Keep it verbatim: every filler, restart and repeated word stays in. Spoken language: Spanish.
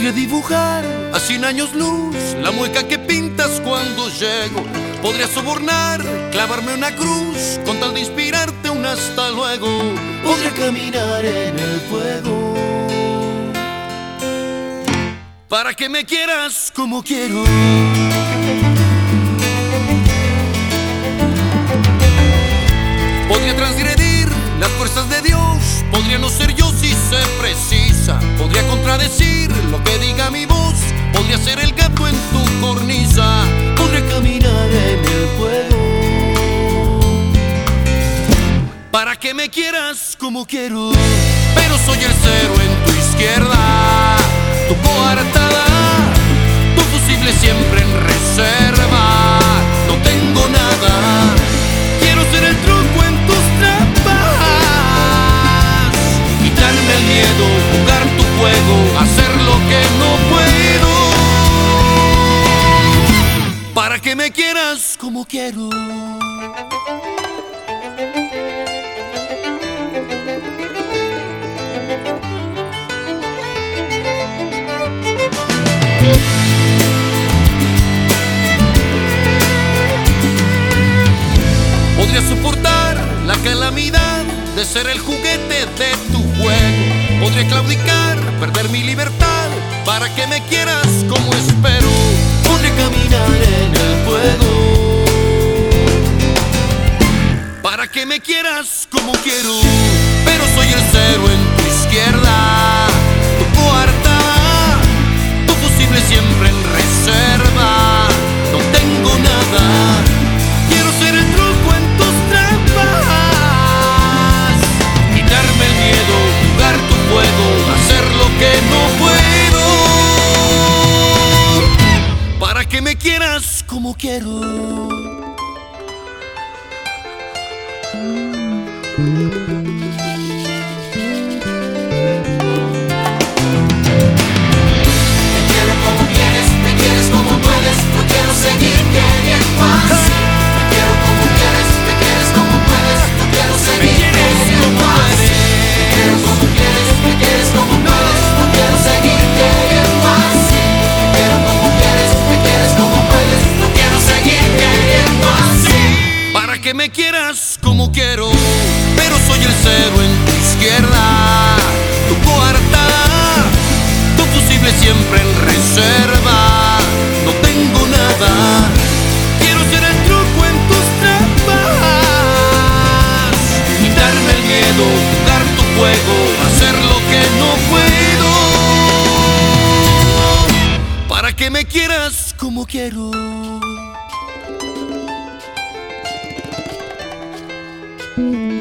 Podría dibujar a cien años luz la mueca que pintas cuando llego. Podría sobornar, clavarme una cruz con tal de inspirarte un hasta luego. Podría caminar en el fuego para que me quieras como quiero. Podría transgredir las fuerzas de Dios, podría no ser yo si se precisa. Podría contradecir lo que diga mi voz, podría ser el gato en tu cornisa. Podría caminar en el fuego para que me quieras como quiero. Pero soy el cero en tu izquierda, tu coartada, tu fusible siempre en reserva. No tengo nada, quiero ser el truco en tus trampas, quitarme el miedo, jugar tu juego, hacer lo que no puedo, para que me quieras como quiero. Podría soportar la calamidad de ser el juguete de tu juego. Podría claudicar, perder mi libertad para que me quieras como espero. Podría caminar en el fuego para que me quieras como quiero. Pero soy el cero en tu izquierda, tu coartada, tu fusible siempre en reserva. No tengo nada, quiero ser el truco en tus trampas, quitarme el miedo, jugar tu juego, hacer lo que no puedo, para que me quieras como quiero. Que me quieras como quiero, pero soy el cero en tu izquierda, tu coartada, tu fusible siempre en reserva. No tengo nada, quiero ser el truco en tus trampas, quitarme el miedo, jugar tu juego, hacer lo que no puedo, para que me quieras como quiero. Mm-hmm.